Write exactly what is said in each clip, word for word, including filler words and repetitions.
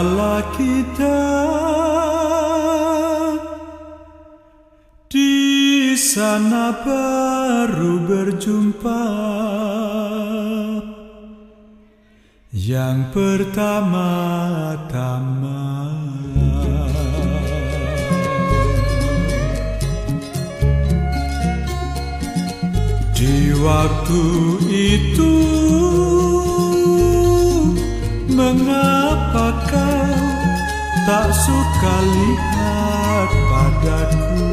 kala kita di sana baru berjumpa, yang pertama-tama. Di waktu itu, mengapa kau tak suka lihat padaku?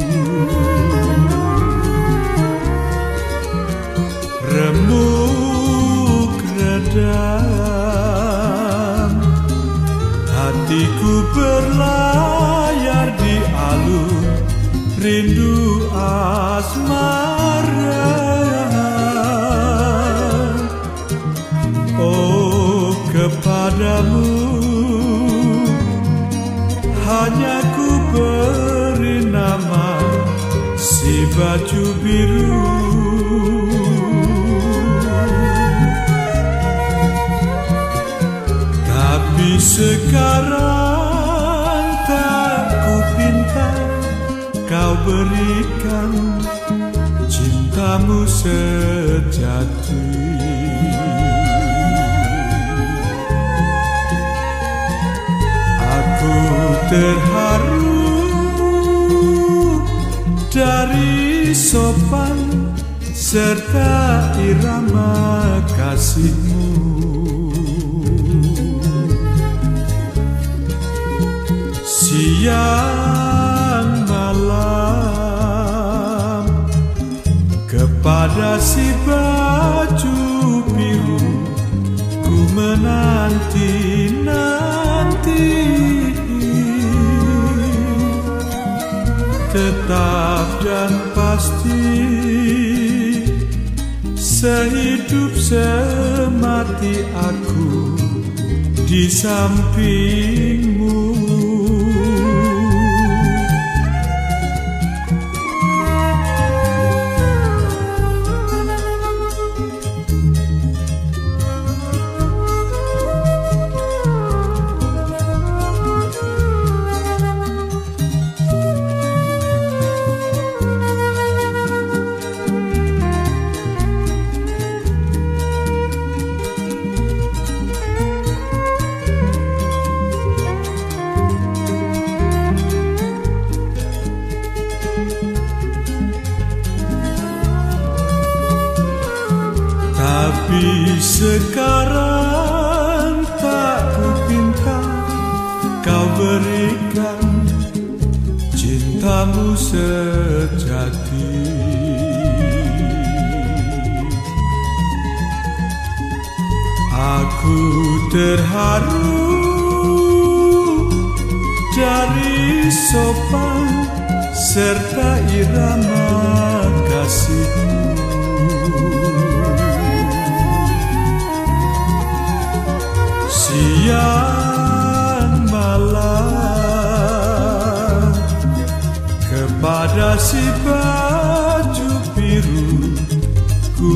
Remuk redam, hatiku berlayar di alun rindu asmara. Oh, kepadamu hanya ku beri nama si baju biru. Tapi sekarang tak ku pinta kau berikan cintamu sejati. Aku terharu dari sopan serta irama kasihmu. Siang malam kepada si baju biru ku menanti-nanti, tetap dan pasti sehidup semati aku di sampingmu. Tapi sekarang tak ku pinta kau berikan cintamu sejati. Aku terharu dari sopan serta irama kasihmu. Siang malam kepada si baju biru ku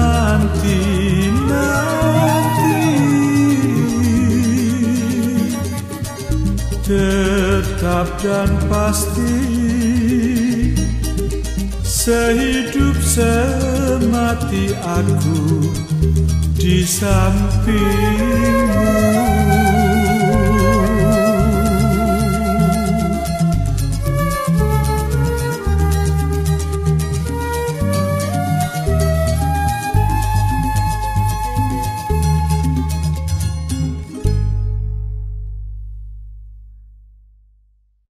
menanti-nanti, tetap dan pasti sehidup semati aku di sampingmu.